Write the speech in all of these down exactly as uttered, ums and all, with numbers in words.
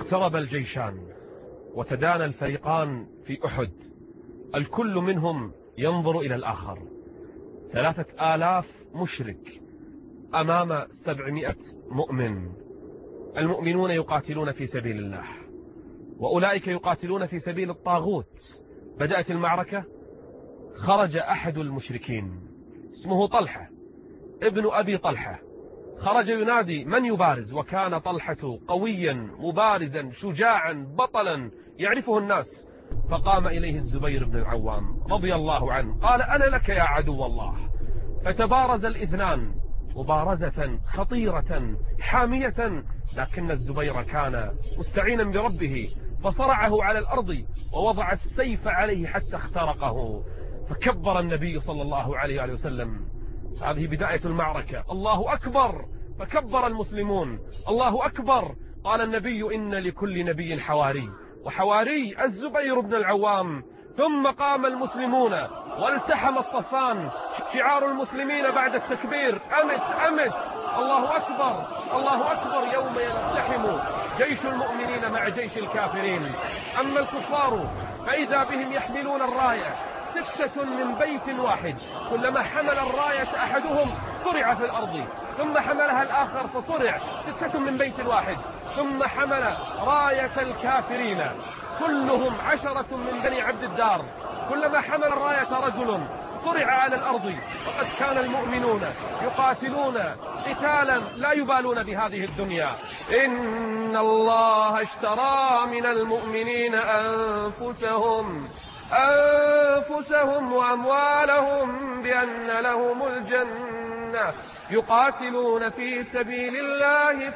اقترب الجيشان وتدانى الفريقان في أحد، الكل منهم ينظر إلى الآخر. ثلاثة آلاف مشرك أمام سبعمائة مؤمن. المؤمنون يقاتلون في سبيل الله، وأولئك يقاتلون في سبيل الطاغوت. بدأت المعركة، خرج أحد المشركين اسمه طلحة ابن أبي طلحة، خرج ينادي من يبارز، وكان طلحة قويا مبارزا شجاعا بطلا يعرفه الناس. فقام إليه الزبير بن العوام رضي الله عنه قال أنا لك يا عدو الله. فتبارز الاثنان مبارزة خطيرة حامية، لكن الزبير كان مستعينا بربه فصرعه على الأرض ووضع السيف عليه حتى اخترقه. فكبر النبي صلى الله عليه وسلم. هذه بداية المعركة. الله أكبر. فكبر المسلمون. الله أكبر. قال النبي إن لكل نبي حواري، وحواري الزبير بن العوام. ثم قام المسلمون والتحم الصفان. شعار المسلمين بعد التكبير أمت أمت. الله أكبر الله أكبر. يوم يلتحم جيش المؤمنين مع جيش الكافرين. أما الكفار فإذا بهم يحملون الراية، ستة من بيت واحد، كلما حمل الراية أحدهم صرع في الأرض، ثم حملها الآخر فصرع. ستة من بيت واحد. ثم حمل راية الكافرين كلهم عشرة من بني عبد الدار، كلما حمل الراية رجل صرع على الأرض. وقد كان المؤمنون يقاتلون قتالا لا يبالون بهذه الدنيا. إن الله اشترى من المؤمنين أنفسهم أنفسهم وأموالهم بأن لهم الجنة يقاتلون في سبيل الله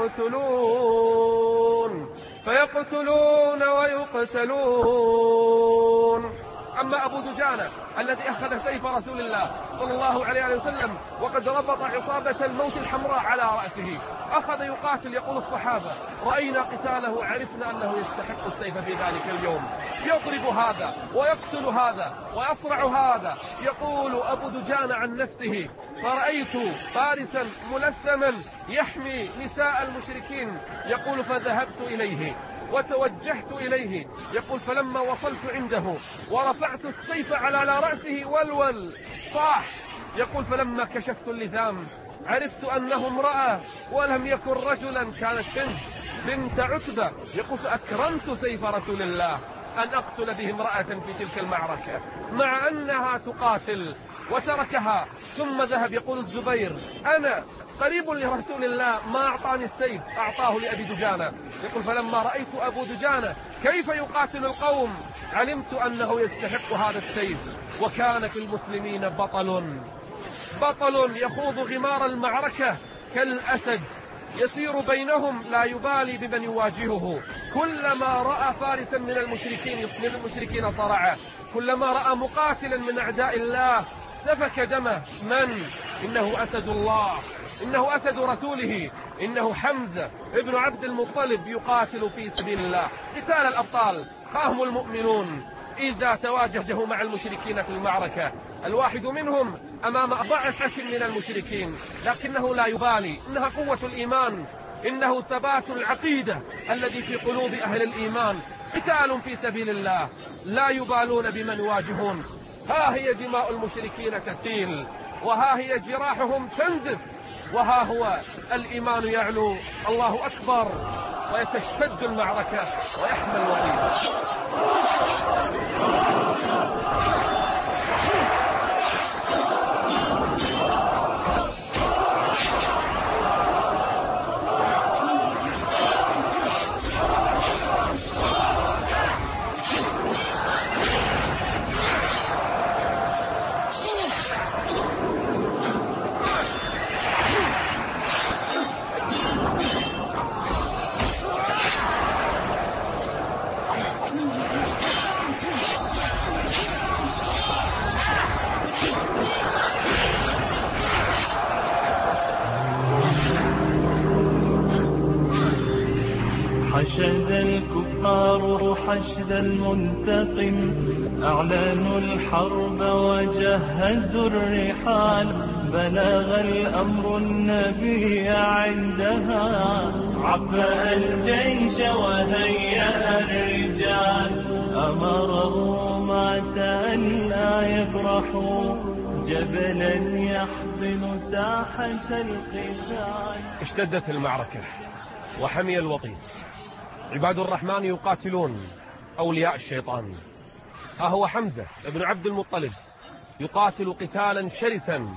فيقتلون فيقتلون ويقتلون. أما أبو دجانة الذي أخذ سيف رسول الله صلى الله عليه وسلم وقد ربط عصابة الموت الحمراء على رأسه، أخذ يقاتل. يقول الصحابة رأينا قتاله عرفنا أنه يستحق السيف في ذلك اليوم. يضرب هذا ويقتل هذا ويصرع هذا. يقول أبو دجانة عن نفسه فرأيت فارسا ملثما يحمي نساء المشركين. يقول فذهبت إليه وتوجهت إليه. يقول فلما وصلت عنده ورفعت السيف على رأسه ولول صاح. يقول فلما كشفت اللثام عرفت أنه امرأة ولم يكن رجلا، كانت بنت بنت عتبة. يقول فأكرمت سيف رسول الله أن أقتل به امرأة في تلك المعركة مع أنها تقاتل، وتركها ثم ذهب. يقول الزبير أنا قريب لرسول الله ما أعطاني السيف، أعطاه لأبي دجانة. يقول فلما رأيت أبو دجانة كيف يقاتل القوم علمت أنه يستحق هذا السيف. وكان في المسلمين بطل بطل يخوض غمار المعركة كالأسد، يسير بينهم لا يبالي بمن يواجهه. كلما رأى فارسا من المشركين من المشركين صرعه، كلما رأى مقاتلا من أعداء الله سفك دمه. من؟ إنه أسد الله، إنه أسد رسوله، إنه حمزة ابن عبد المطلب يقاتل في سبيل الله قتال الأبطال. خاهم المؤمنون إذا تواجهوا مع المشركين في المعركة، الواحد منهم أمام ضعفة من المشركين لكنه لا يبالي. إنها قوة الإيمان، إنه ثبات العقيدة الذي في قلوب أهل الإيمان. قتال في سبيل الله لا يبالون بمن يواجهون. ها هي دماء المشركين تسيل، وها هي جراحهم تنزف، وها هو الإيمان يعلو. الله أكبر. ويتشتد المعركة ويحمى الوطيد. حشد الكفار حشد المنتقم، أعلنوا الحرب وجهزوا الرحال، بلغ الأمر النبي عندها، عبأ الجيش وهيأ الرجال، أمر الرماة أن لا يبرحوا، جبلا يحضن ساحة القتال. اشتدت المعركة وحمي الوطيس، عباد الرحمن يقاتلون أولياء الشيطان. ها هو حمزة ابن عبد المطلب يقاتل قتالا شرسا،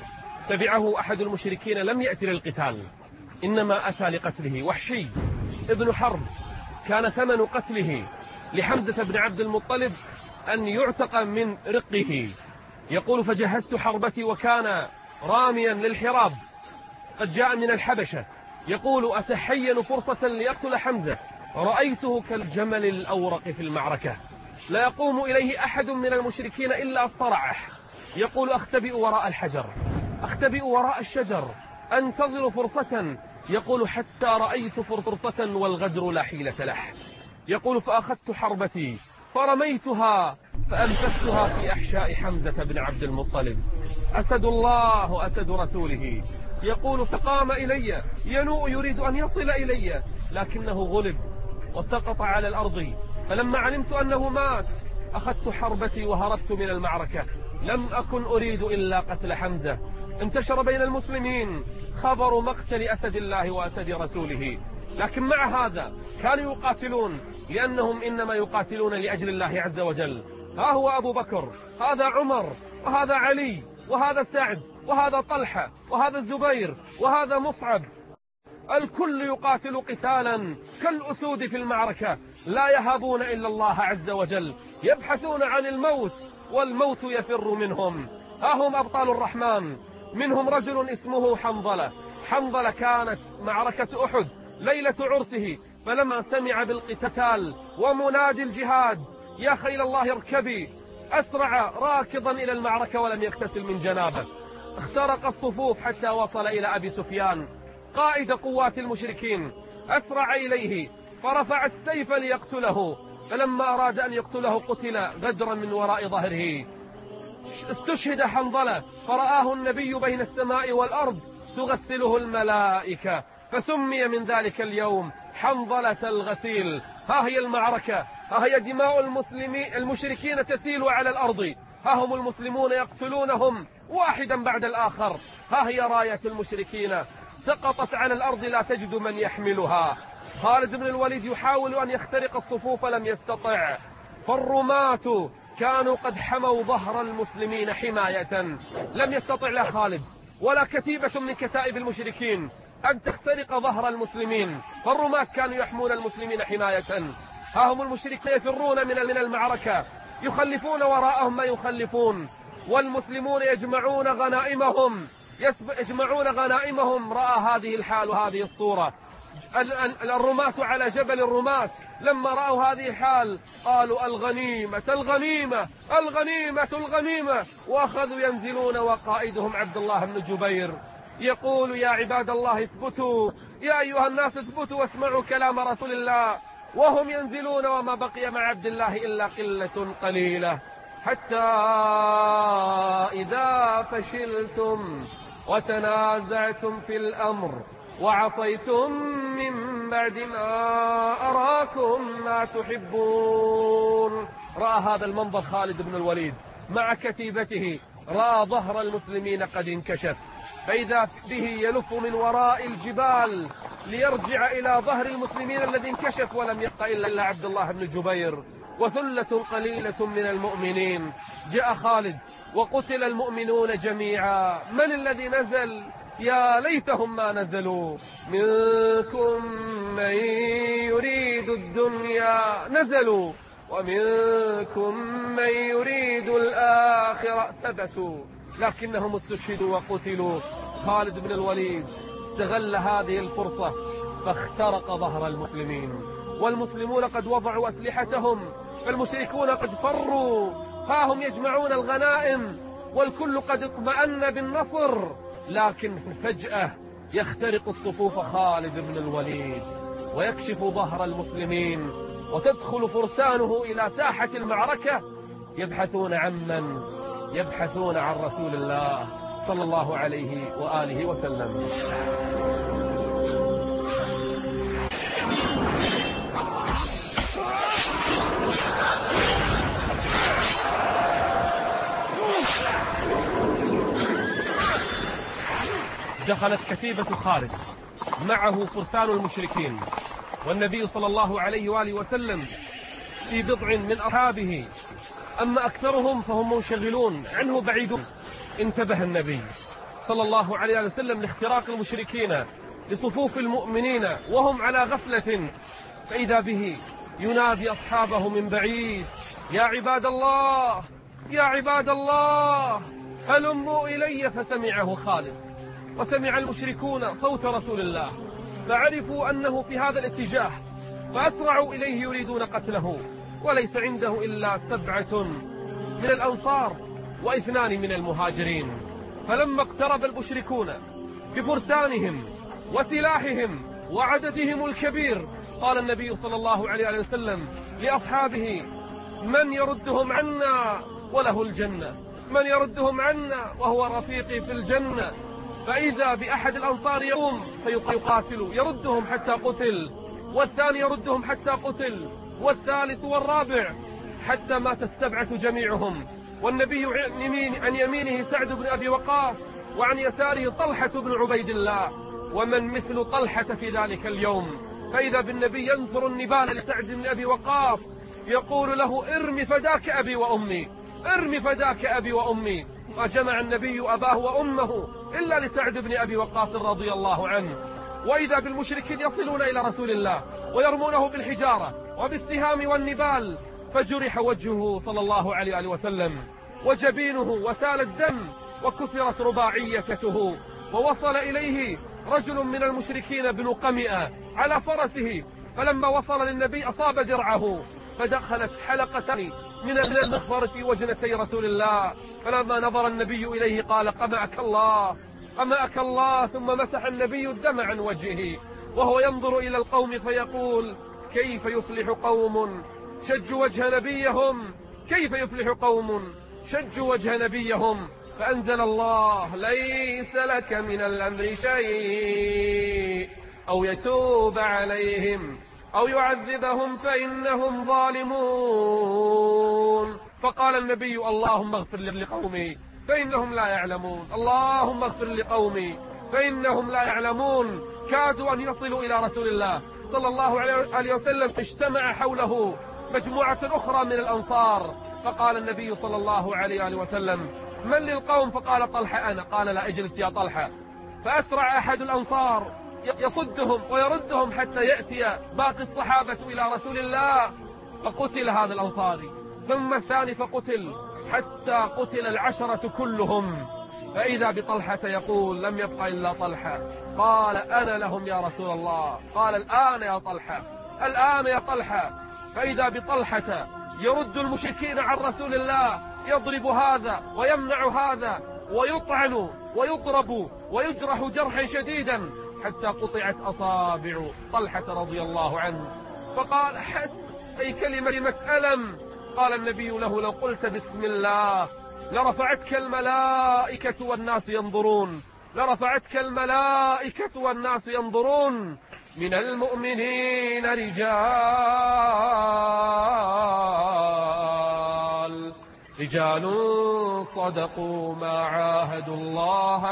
تبعه أحد المشركين لم يأتي للقتال، إنما أتى لقتله. وحشي ابن حرب كان ثمن قتله لحمزة بن عبد المطلب أن يعتق من رقه. يقول: فجهزت حربتي وكان راميا للحراب قد جاء من الحبشة. يقول: أتحين فرصة ليقتل حمزة، رأيته كالجمل الأورق في المعركة، لا يقوم إليه أحد من المشركين إلا صرعه. يقول: أختبئ وراء الحجر، أختبئ وراء الشجر، أنتظر فرصة. يقول: حتى رأيت فرصة والغدر لا حيلة له. يقول: فأخذت حربتي فرميتها فأنفذتها في أحشاء حمزة بن عبد المطلب. أسد الله أسد رسوله. يقول: فقام إلي ينوء يريد أن يصل إلي، لكنه غلب وسقط على الأرض. فلما علمت أنه مات أخذت حربتي وهربت من المعركة، لم أكن أريد إلا قتل حمزة. انتشر بين المسلمين خبر مقتل أسد الله وأسد رسوله، لكن مع هذا كانوا يقاتلون لأنهم إنما يقاتلون لأجل الله عز وجل. ها هو أبو بكر، هذا عمر، وهذا علي، وهذا سعد، وهذا طلحة، وهذا الزبير، وهذا مصعب، الكل يقاتل قتالا كالأسود في المعركة، لا يهابون إلا الله عز وجل، يبحثون عن الموت والموت يفر منهم. ها هم أبطال الرحمن، منهم رجل اسمه حنظلة. حنظلة كانت معركة أحد ليلة عرسه، فلما سمع بالقتال ومنادي الجهاد يا خيل الله اركبي، أسرع راكضا إلى المعركة ولم يغتسل من جنابه. اخترق الصفوف حتى وصل إلى أبي سفيان قائد قوات المشركين، أسرع إليه فرفع السيف ليقتله، فلما أراد أن يقتله قتل غدرا من وراء ظهره. استشهد حنظلة فرآه النبي بين السماء والأرض تغسله الملائكة، فسمي من ذلك اليوم حنظلة الغسيل. ها هي المعركة، ها هي دماء المسلمين المشركين تسيل على الأرض، ها هم المسلمون يقتلونهم واحدا بعد الآخر. ها هي راية المشركين سقطت على الأرض لا تجد من يحملها. خالد بن الوليد يحاول أن يخترق الصفوف لم يستطع، فالرماة كانوا قد حموا ظهر المسلمين حماية، لم يستطع لا خالد ولا كتيبة من كتائب المشركين أن تخترق ظهر المسلمين، فالرماة كانوا يحمون المسلمين حماية. ها هم المشركين يفرون من من المعركة، يخلفون وراءهم ما يخلفون، والمسلمون يجمعون غنائمهم يجمعون غنائمهم. رأى هذه الحال وهذه الصورة الرماة على جبل الرماة، لما رأوا هذه الحال قالوا: الغنيمة الغنيمة الغنيمة الغنيمة، وأخذوا ينزلون، وقائدهم عبد الله بن جبير يقول: يا عباد الله اثبتوا، يا أيها الناس اثبتوا واسمعوا كلام رسول الله. وهم ينزلون وما بقي مع عبد الله إلا قلة قليلة، حتى إذا فشلتم وتنازعتم في الأمر وعصيتم من بعد ما أراكم ما تحبون. رأى هذا المنظر خالد بن الوليد مع كتيبته، رأى ظهر المسلمين قد انكشف، فإذا به يلف من وراء الجبال ليرجع إلى ظهر المسلمين الذي انكشف، ولم يبق إلا عبد الله بن جبير وثلة قليلة من المؤمنين. جاء خالد وقتل المؤمنون جميعا. من الذي نزل؟ يا ليتهم ما نزلوا. منكم من يريد الدنيا نزلوا، ومنكم من يريد الآخرة ثبتوا، لكنهم استشهدوا وقتلوا. خالد بن الوليد استغل هذه الفرصة فاخترق ظهر المسلمين، والمسلمون قد وضعوا أسلحتهم، فالمشركون قد فروا. ها هم يجمعون الغنائم والكل قد اطمأن بالنصر، لكن فجأة يخترق الصفوف خالد بن الوليد ويكشف ظهر المسلمين، وتدخل فرسانه إلى ساحة المعركة يبحثون عن من؟ يبحثون عن رسول الله صلى الله عليه وآله وسلم. دخلت كتيبة خالد معه فرسان المشركين، والنبي صلى الله عليه وآله وسلم في بضع من أصحابه، أما أكثرهم فهم منشغلون عنه بعيدون. انتبه النبي صلى الله عليه وسلم لاختراق المشركين لصفوف المؤمنين وهم على غفلة، فإذا به ينادي أصحابه من بعيد: يا عباد الله يا عباد الله هلموا إلي. فسمعه خالد وسمع المشركون صوت رسول الله، فعرفوا أنه في هذا الاتجاه، فأسرعوا إليه يريدون قتله، وليس عنده إلا سبعة من الأنصار واثنان من المهاجرين. فلما اقترب المشركون بفرسانهم وسلاحهم وعددهم الكبير، قال النبي صلى الله عليه وسلم لأصحابه: من يردهم عنا وله الجنة، من يردهم عنا وهو رفيقي في الجنة. فإذا بأحد الأنصار يقوم فيقاتل يردهم حتى قتل، والثاني يردهم حتى قتل، والثالث والرابع، حتى مات السبعة جميعهم. والنبي عن يمينه سعد بن أبي وقاص، وعن يساره طلحة بن عبيد الله، ومن مثل طلحة في ذلك اليوم. فإذا بالنبي ينثر النبال لسعد بن أبي وقاص يقول له: ارم فداك أبي وأمي، ارم فداك أبي وأمي. فجمع النبي أباه وأمه إلا لسعد بن أبي وقاص رضي الله عنه. وإذا بالمشركين يصلون إلى رسول الله ويرمونه بالحجارة وبالسهام والنبال، فجرح وجهه صلى الله عليه وسلم وجبينه وسال الدم وكسرت رباعيته. ووصل إليه رجل من المشركين بن قمئة على فرسه، فلما وصل للنبي أصاب درعه، فدخلت حلقتان من المغفر في وجنتي رسول الله. فلما نظر النبي إليه قال: قمعك الله قمعك الله. ثم مسح النبي الدم عن وجهه وهو ينظر إلى القوم فيقول: كيف يفلح قوم شجوا وجه نبيهم، كيف يفلح قوم شجوا وجه نبيهم. فأنزل الله: ليس لك من الأمر شيء أو يتوب عليهم أو يعذبهم فإنهم ظالمون. فقال النبي: اللهم اغفر لقومي فإنهم لا يعلمون، اللهم اغفر لقومي فإنهم لا يعلمون. كادوا أن يصلوا إلى رسول الله صلى الله عليه وسلم، اجتمع حوله مجموعة أخرى من الأنصار، فقال النبي صلى الله عليه وسلم: من للقوم؟ فقال: طلحة أنا. قال: لا، اجلس يا طلحة. فأسرع أحد الأنصار يصدهم ويردهم حتى يأتي باقي الصحابة إلى رسول الله، فقتل هذا الأنصاري، ثم الثاني فقتل، حتى قتل العشرة كلهم. فإذا بطلحة يقول: لم يبقى إلا طلحة. قال: أنا لهم يا رسول الله. قال: الآن يا طلحة، الآن يا طلحة. فإذا بطلحة يرد المشركين عن رسول الله، يضرب هذا ويمنع هذا، ويطعن ويضرب ويجرح جرحا شديدا حتى قطعت أصابع طلحة رضي الله عنه. فقال: حس أي كلمة ألم. قال النبي له: لو قلت بسم الله لرفعتك الملائكة والناس ينظرون، لرفعتك الملائكة والناس ينظرون. من المؤمنين رجال رجال صدقوا ما عاهدوا الله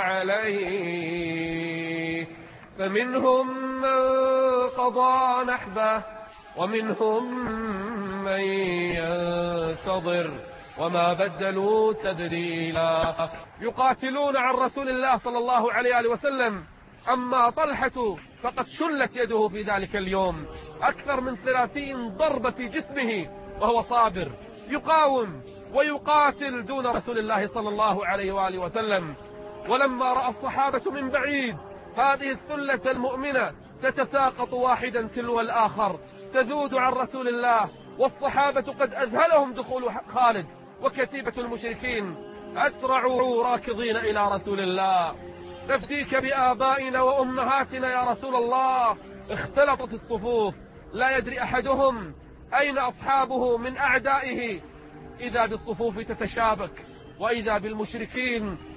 عليه، فمنهم من قضى نحبه ومنهم من ينتظر وما بدلوا تبديلا. يقاتلون عن رسول الله صلى الله عليه وسلم. أما طلحة فقد شلت يده في ذلك اليوم، أكثر من ثلاثين ضربة في جسمه، وهو صابر يقاوم ويقاتل دون رسول الله صلى الله عليه وآله وسلم. ولما رأى الصحابة من بعيد هذه الثلة المؤمنة تتساقط واحدا تلو الآخر تذود عن رسول الله، والصحابة قد أذهلهم دخول خالد وكتيبة المشركين، أسرعوا راكضين إلى رسول الله: نفديك بآبائنا وأمهاتنا يا رسول الله. اختلطت الصفوف، لا يدري أحدهم أين أصحابه من أعدائه. إذا بالصفوف تتشابك، وإذا بالمشركين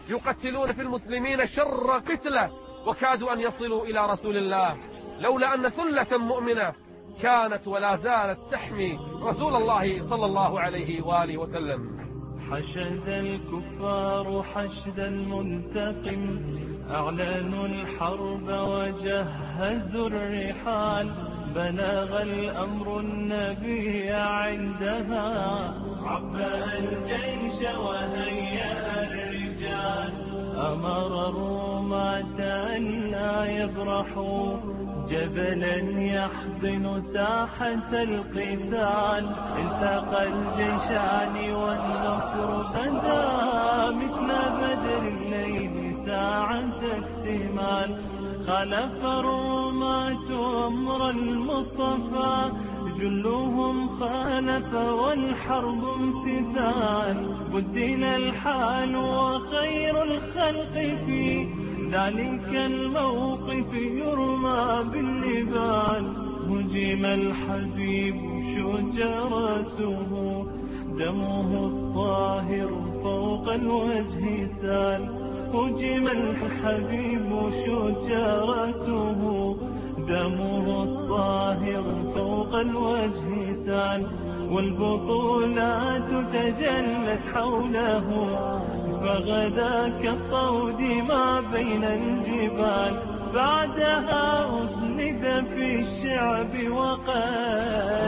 يقتلون في المسلمين شر قتلة، وكادوا أن يصلوا إلى رسول الله، لولا أن ثلة مؤمنة كانت ولا زالت تحمي رسول الله صلى الله عليه وآله وسلم. حشد الكفار حشدا منتقم، أعلنوا الحرب وجهزوا الرحال، بلغ الأمر النبي عندها، عبأ الجيش وهيأ الرجال، أمر الرومة أن لا يبرحوا، جبلا يحضن ساحة القتال، التقى الجيشان والنصر بدا، مثل بدر الليل ساعة اكتمال، خلف الرومة أمر المصطفى، جلهم خالف والحرب امتثال، بدل الحال وخير الخلق في ذلك الموقف يرمى بالنبال، هجم الحبيب شج رأسه، دمه الطاهر فوق الوجه سال، هجم الحبيب شج رأسه، دمه الطاهر فوق الوجه سال، والبطولات تجلت حوله، فغدا كالطود ما بين الجبال، بعدها أسند في الشعب وقال.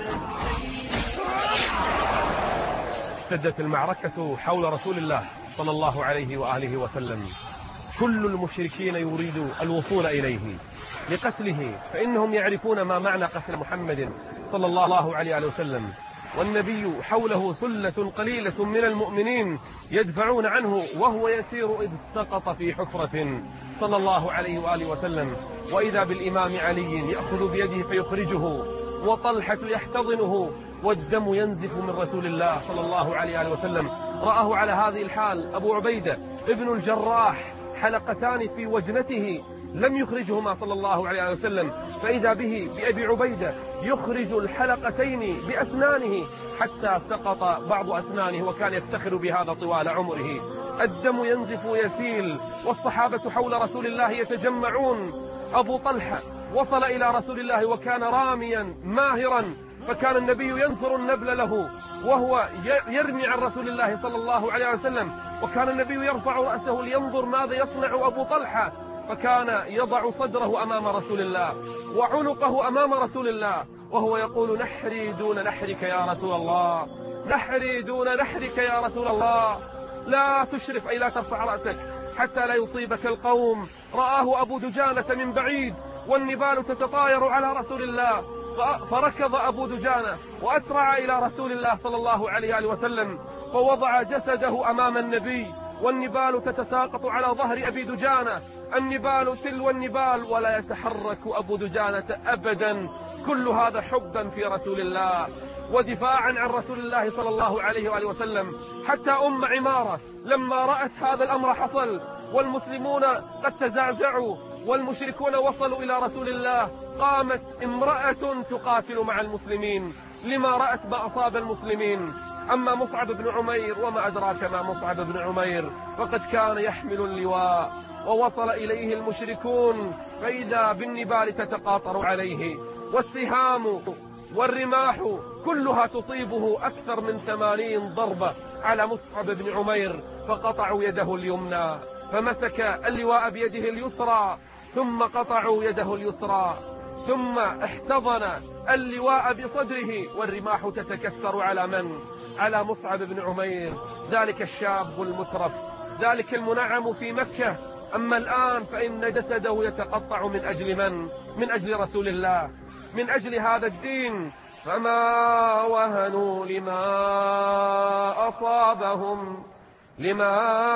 اشتدت المعركة حول رسول الله صلى الله عليه وآله وسلم، كل المشركين يريد الوصول إليه لقتله، فإنهم يعرفون ما معنى قتل محمد صلى الله عليه وسلم، والنبي حوله ثلة قليلة من المؤمنين يدفعون عنه، وهو يسير إذ سقط في حفرة صلى الله عليه وآله وسلم، وإذا بالإمام علي يأخذ بيده فيخرجه، وطلحة يحتضنه، والدم ينزف من رسول الله صلى الله عليه وآله وسلم. رآه على هذه الحال أبو عبيدة ابن الجراح، حلقتان في وجنته لم يخرجهما صلى الله عليه وسلم، فإذا به بأبي عبيدة يخرج الحلقتين بأسنانه حتى سقط بعض أسنانه، وكان يفتخر بهذا طوال عمره. الدم ينزف ويسيل، والصحابة حول رسول الله يتجمعون. أبو طلحة وصل إلى رسول الله وكان راميا ماهرا، فكان النبي ينثر النبل له وهو يرمي عن رسول الله صلى الله عليه وسلم، وكان النبي يرفع رأسه لينظر ماذا يصنع أبو طلحة، فكان يضع صدره أمام رسول الله وعنقه أمام رسول الله، وهو يقول: نحري دون نحرك يا رسول الله، نحري دون نحرك يا رسول الله، لا تشرف أي لا ترفع رأسك حتى لا يصيبك القوم. رآه أبو دجانة من بعيد والنبال تتطاير على رسول الله، فركض أبو دجانة وأسرع إلى رسول الله صلى الله عليه وسلم، فوضع جسده أمام النبي، والنبال تتساقط على ظهر أبي دجانة، النبال تلو النبال، ولا يتحرك أبو دجانة أبدا. كل هذا حبا في رسول الله ودفاعا عن رسول الله صلى الله عليه وآله وسلم. حتى أم عمارة لما رأت هذا الأمر حصل والمسلمون قد تزعزعوا والمشركون وصلوا إلى رسول الله، قامت امرأة تقاتل مع المسلمين لما رأت ما أصاب المسلمين. أما مصعب بن عمير وما أدراك ما مصعب بن عمير، فقد كان يحمل اللواء، ووصل إليه المشركون فإذا بالنبال تتقاطر عليه، والسهام والرماح كلها تصيبه، أكثر من ثمانين ضربة على مصعب بن عمير، فقطعوا يده اليمنى، فمسك اللواء بيده اليسرى، ثم قطعوا يده اليسرى، ثم احتضن اللواء بصدره، والرماح تتكسر على من؟ على مصعب بن عمير، ذلك الشاب المترف، ذلك المنعم في مكة. أما الآن فإن جسده يتقطع من أجل من؟ من أجل رسول الله، من أجل هذا الدين. فما وهنوا لما أصابهم لما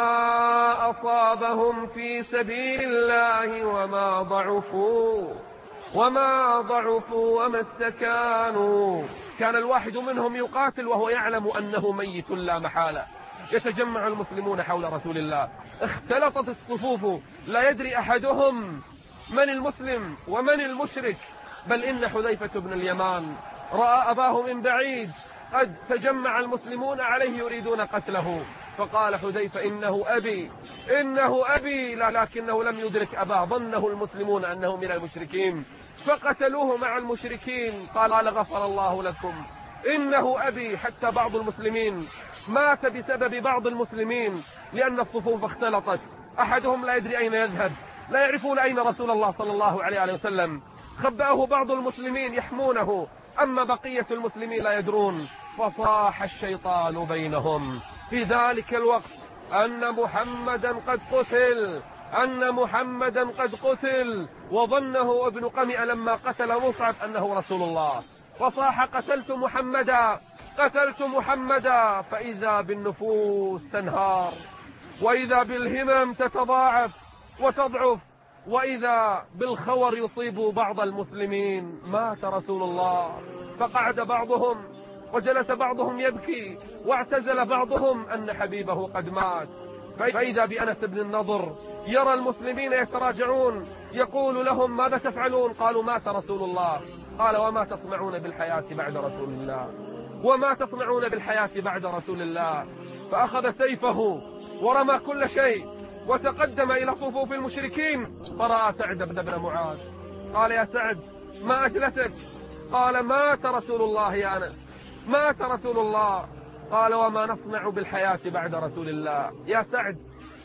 أصابهم في سبيل الله، وما ضعفوا وما ضعفوا وما استكانوا. كان الواحد منهم يقاتل وهو يعلم أنه ميت لا محالة. يتجمع المسلمون حول رسول الله، اختلطت الصفوف، لا يدري أحدهم من المسلم ومن المشرك. بل إن حذيفة بن اليمان رأى أباه من بعيد، قد تجمع المسلمون عليه يريدون قتله، فقال حذيفة إنه أبي إنه أبي، لكنه لم يدرك أباه، ظنه المسلمون أنه من المشركين فقتلوه مع المشركين. قال غفر الله لكم إنه أبي. حتى بعض المسلمين مات بسبب بعض المسلمين لأن الصفوف اختلطت، أحدهم لا يدري أين يذهب، لا يعرفون أين رسول الله صلى الله عليه وسلم، خبأه بعض المسلمين يحمونه، أما بقية المسلمين لا يدرون. فصاح الشيطان بينهم في ذلك الوقت أن محمدا قد قتل أن محمدا قد قتل وظنه ابن قمئة لما قتل مصعب أنه رسول الله، فصاح قتلت محمدا قتلت محمدا. فإذا بالنفوس تنهار، وإذا بالهمم تتضاعف وتضعف، وإذا بالخور يصيب بعض المسلمين. مات رسول الله، فقعد بعضهم وجلس بعضهم يبكي، واعتزل بعضهم أن حبيبه قد مات. فإذا بأنس بن النضر يرى المسلمين يتراجعون، يقول لهم ماذا تفعلون؟ قالوا مات رسول الله. قال وما تصنعون بالحياة بعد رسول الله وما تصنعون بالحياة بعد رسول الله. فأخذ سيفه ورمى كل شيء وتقدم إلى صفوف المشركين، فرأى سعد بن معاذ. قال يا سعد ما أجلسك؟ قال مات رسول الله يا أنس، مات رسول الله. قال وما نصنع بالحياة بعد رسول الله؟ يا سعد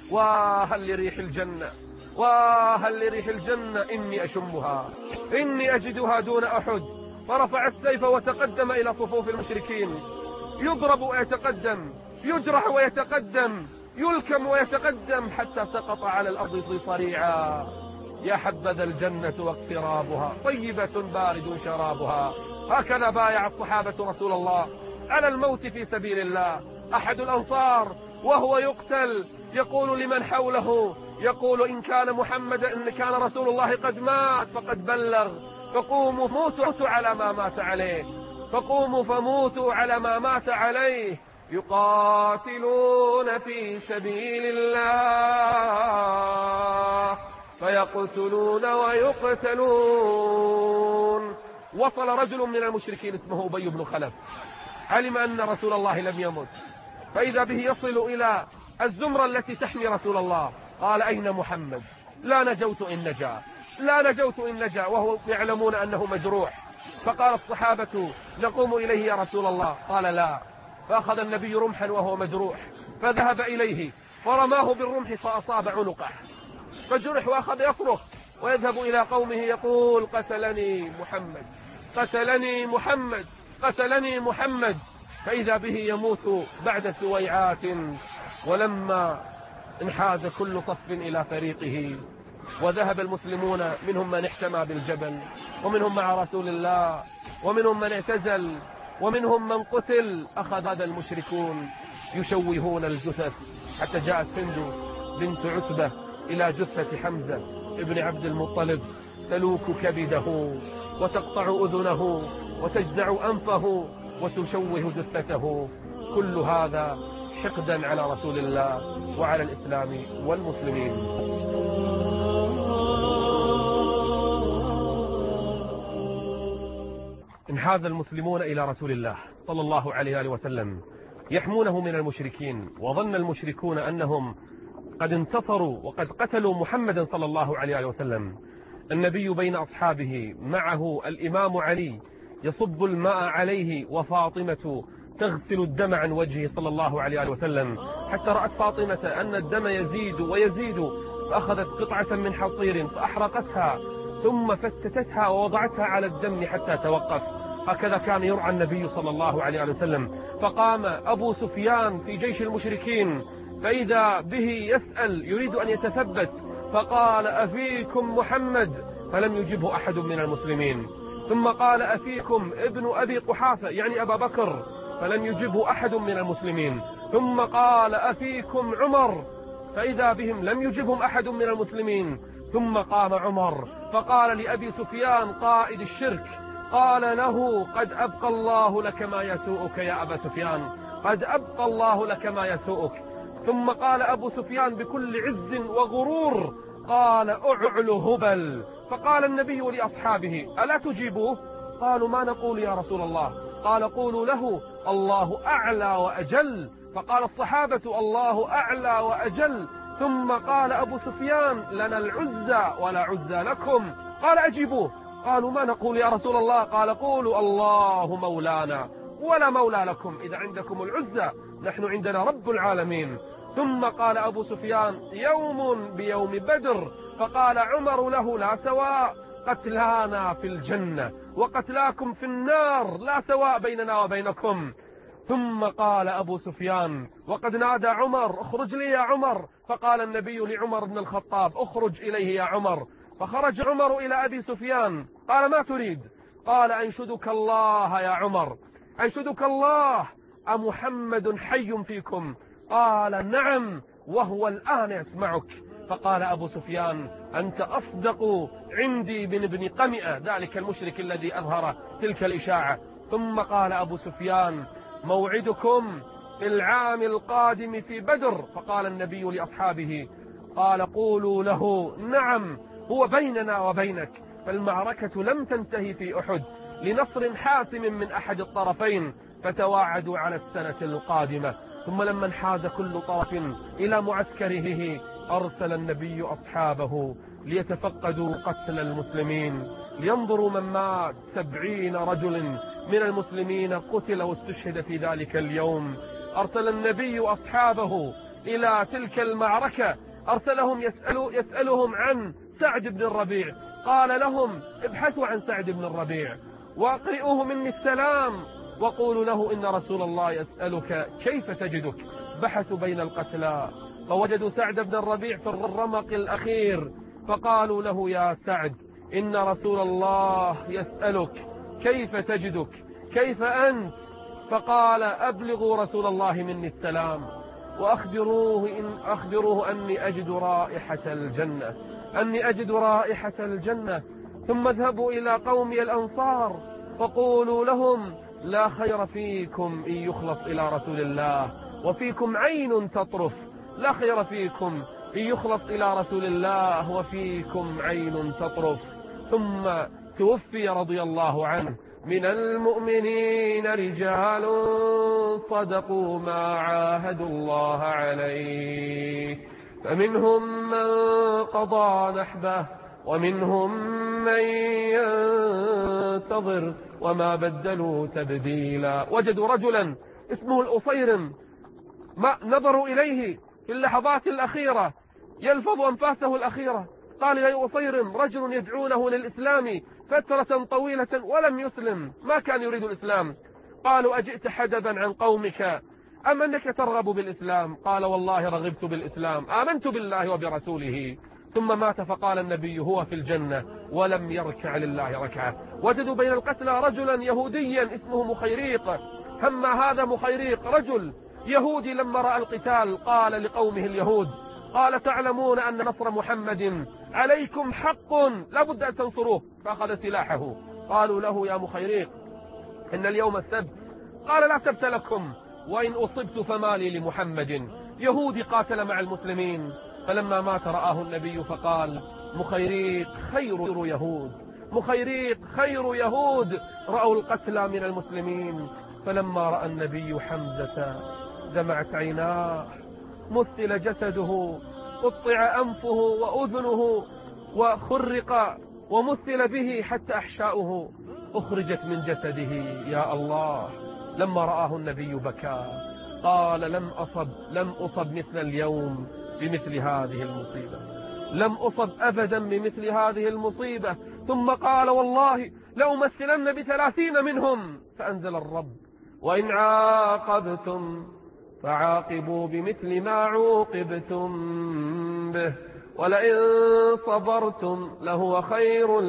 وهل لريح الجنة وهل لريح الجنة إني أشمها إني أجدها دون أحد. فرفع السيف وتقدم إلى صفوف المشركين، يضرب ويتقدم، يجرح ويتقدم، يلكم ويتقدم، حتى سقط على الأرض صريعا. يا حبذا الجنة واقترابها، طيبة بارد شرابها. هكذا بايع الصحابة رسول الله على الموت في سبيل الله. أحد الأنصار وهو يقتل يقول لمن حوله، يقول إن كان محمد إن كان رسول الله قد مات فقد بلغ، فقوموا فموتوا على ما مات عليه فقوموا فموتوا على ما مات عليه. يقاتلون في سبيل الله فيقتلون ويقتلون. وصل رجل من المشركين اسمه أبي بن خلف، علم أن رسول الله لم يمت، فإذا به يصل إلى الزمرة التي تحمي رسول الله. قال أين محمد؟ لا نجوت إن نجا لا نجوت إن نجا وهو يعلمون أنه مجروح. فقال الصحابة نقوم إليه يا رسول الله؟ قال لا. فأخذ النبي رمحا وهو مجروح، فذهب إليه فرماه بالرمح فأصاب عنقه فجرح، وأخذ يصرخ ويذهب إلى قومه يقول قتلني محمد قتلني محمد قتلني محمد. فإذا به يموت بعد سويعات. ولما انحاز كل صف إلى فريقه وذهب المسلمون، منهم من احتمى بالجبل، ومنهم مع رسول الله، ومنهم من اعتزل، ومنهم من قتل، أخذ هذا المشركون يشوهون الجثث، حتى جاءت هند بنت عتبة إلى جثة حمزة ابن عبد المطلب تلوك كبده وتقطع أذنه وتجزع أنفه وتشوه جثته. كل هذا حقدا على رسول الله وعلى الإسلام والمسلمين. انحاز المسلمون إلى رسول الله صلى الله عليه وسلم يحمونه من المشركين، وظن المشركون أنهم قد انتصروا وقد قتلوا محمدا صلى الله عليه وسلم. النبي بين أصحابه معه الإمام علي يصب الماء عليه، وفاطمة تغسل الدم عن وجهه صلى الله عليه وسلم، حتى رأت فاطمة أن الدم يزيد ويزيد، فأخذت قطعة من حصير فأحرقتها ثم فتتتها ووضعتها على الدم حتى توقف. هكذا كان يرعى النبي صلى الله عليه وسلم. فقام أبو سفيان في جيش المشركين، فإذا به يسأل يريد أن يتثبت، فقال أفيكم محمد؟ فلم يجبه أحد من المسلمين. ثم قال أفيكم ابن أبي قحافة يعني أبا بكر؟ فلم يجبه أحد من المسلمين. ثم قال أفيكم عمر؟ فإذا بهم لم يجبهم أحد من المسلمين. ثم قام عمر فقال لأبي سفيان قائد الشرك، قال له قد أبقى الله لك ما يسوءك يا أبا سفيان، قد أبقى الله لك ما يسوءك. ثم قال أبو سفيان بكل عز وغرور، قال أعل هبل. فقال النبي لأصحابه ألا تجيبوه؟ قالوا ما نقول يا رسول الله؟ قال قولوا له الله أعلى وأجل، فقال الصحابة الله أعلى وأجل. ثم قال أبو سفيان لنا العزى ولا عزى لكم. قال أجيبوه. قالوا ما نقول يا رسول الله؟ قال قولوا الله مولانا ولا مولى لكم. إذا عندكم العزى نحن عندنا رب العالمين. ثم قال أبو سفيان يوم بيوم بدر. فقال عمر له لا سواء، قتلانا في الجنة وقتلاكم في النار، لا سواء بيننا وبينكم. ثم قال أبو سفيان وقد نادى عمر اخرج لي يا عمر. فقال النبي لعمر بن الخطاب اخرج إليه يا عمر. فخرج عمر إلى أبي سفيان قال ما تريد؟ قال أنشدك الله يا عمر، أنشدك الله أمحمد حي فيكم؟ قال نعم وهو الآن يسمعك. فقال أبو سفيان أنت أصدق عندي من ابن قمئة، ذلك المشرك الذي أظهر تلك الإشاعة. ثم قال أبو سفيان موعدكم في العام القادم في بدر. فقال النبي لأصحابه قال قولوا له نعم هو بيننا وبينك. فالمعركة لم تنتهي في أحد لنصر حاسم من أحد الطرفين، فتواعدوا على السنة القادمة. ثم لما انحاز كل طرف إلى معسكره أرسل النبي أصحابه ليتفقدوا قتل المسلمين، لينظروا من مات. سبعين رجل من المسلمين قتل واستشهد في ذلك اليوم. أرسل النبي أصحابه إلى تلك المعركة، أرسلهم يسألوا يسألهم عن سعد بن الربيع. قال لهم ابحثوا عن سعد بن الربيع واقرئوه مني السلام وقولوا له إن رسول الله يسألك كيف تجدك. بحثوا بين القتلى فوجدوا سعد بن الربيع في الرمق الأخير، فقالوا له يا سعد إن رسول الله يسألك كيف تجدك، كيف أنت؟ فقال أبلغوا رسول الله مني السلام وأخبروه إن أخبروه أني أجد رائحة الجنة، أني أجد رائحة الجنة. ثم اذهبوا إلى قومي الأنصار فقولوا لهم لا خير فيكم إن يخلص إلى رسول الله وفيكم عين تطرف، لا خير فيكم إن يخلص إلى رسول الله وفيكم عين تطرف. ثم توفي رضي الله عنه. من المؤمنين رجال صدقوا ما عاهدوا الله عليه، فمنهم من قضى نحبه ومنهم من ينتظر وما بدلوا تبديلا. وجدوا رجلا اسمه الأصيرم، ما نظروا إليه في اللحظات الأخيرة يلفظ أنفاسه الأخيرة. قال يا أصيرم رجل يدعونه للإسلام فترة طويلة ولم يسلم، ما كان يريد الإسلام. قالوا أجئت حدبا عن قومك أم أنك ترغب بالإسلام؟ قال والله رغبت بالإسلام، آمنت بالله وبرسوله. ثم مات. فقال النبي هو في الجنة ولم يركع لله ركعة. وجدوا بين القتلى رجلا يهوديا اسمه مخيريق. هم هذا مخيريق رجل يهودي لما رأى القتال قال لقومه اليهود قال تعلمون أن نصر محمد عليكم حق لا بد أن تنصروه. فأخذ سلاحه. قالوا له يا مخيريق إن اليوم السبت. قال لا سبت لكم وإن أصبت فما لي لمحمد. يهودي قاتل مع المسلمين. فلما مات رآه النبي فقال مخيريق خير يهود، مخيريق خير يهود رأوا القتلى من المسلمين. فلما رأى النبي حمزة دمعت عيناه، مثل جسده، قطع أنفه وأذنه وخرق ومثل به حتى أحشاؤه أخرجت من جسده. يا الله. لما رآه النبي بكى قال لم أصب لم أصب مثل اليوم بمثل هذه المصيبة، لم أصب أبدا بمثل هذه المصيبة. ثم قال والله لأمثلن بثلاثين منهم. فأنزل الرب وإن عاقبتم فعاقبوا بمثل ما عوقبتم به ولئن صبرتم لهو خير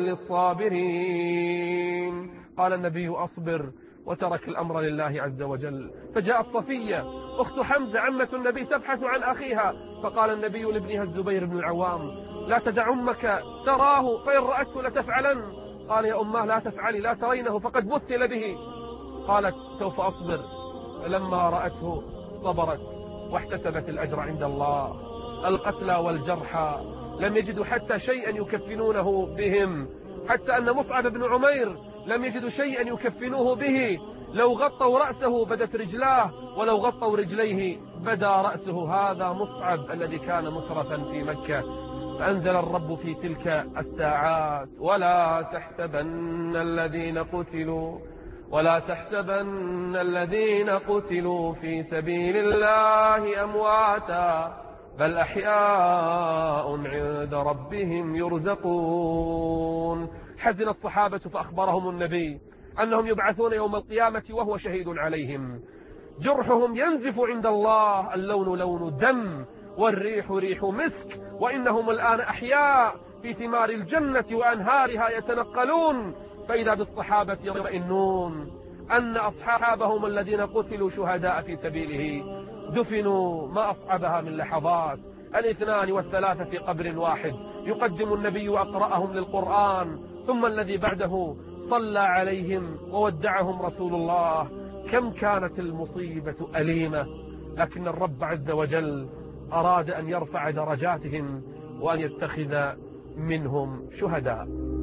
للصابرين. قال النبي أصبر وترك الأمر لله عز وجل. فجاءت صفية أخت حمزة عمة النبي تبحث عن أخيها. فقال النبي لابنها الزبير بن العوام لا تدع أمك تراه فإن رأته لتفعلن. قال يا أماه لا تفعلي، لا ترينه فقد مثل به. قالت سوف أصبر. فلما رأته صبرت واحتسبت الأجر عند الله. القتلى والجرحى لم يجدوا حتى شيئا يكفنونه بهم، حتى أن مصعب بن عمير لم يجدوا شيئا يكفنوه به. لو غطوا رأسه بدت رجلاه ولو غطوا رجليه بدا رأسه. هذا مصعب الذي كان مترفا في مكة. فأنزل الرب في تلك الساعات: ولا تحسبن الذين قتلوا ولا تحسبن الذين قتلوا في سبيل الله أمواتا بل أحياء عند ربهم يرزقون. حزن الصحابة فأخبرهم النبي أنهم يبعثون يوم القيامة وهو شهيد عليهم. جرحهم ينزف عند الله، اللون لون دم والريح ريح مسك، وإنهم الآن أحياء في ثمار الجنة وأنهارها يتنقلون. فإذا بالصحابة يطمئنون أن أصحابهم الذين قتلوا شهداء في سبيله دفنوا ما أصعبها من لحظات. الاثنان والثلاثة في قبر واحد، يقدم النبي أقرأهم للقرآن، ثم الذي بعده صلى عليهم وودعهم رسول الله. كم كانت المصيبة أليمة، لكن الرب عز وجل أراد أن يرفع درجاتهم وأن يتخذ منهم شهداء.